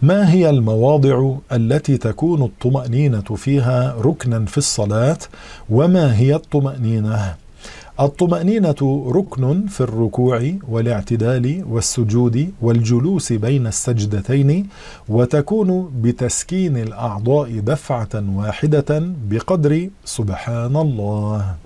ما هي المواضع التي تكون الطمأنينة فيها ركنا في الصلاة؟ وما هي الطمأنينة؟ الطمأنينة ركن في الركوع والاعتدال والسجود والجلوس بين السجدتين، وتكون بتسكين الأعضاء دفعة واحدة بقدر سبحان الله.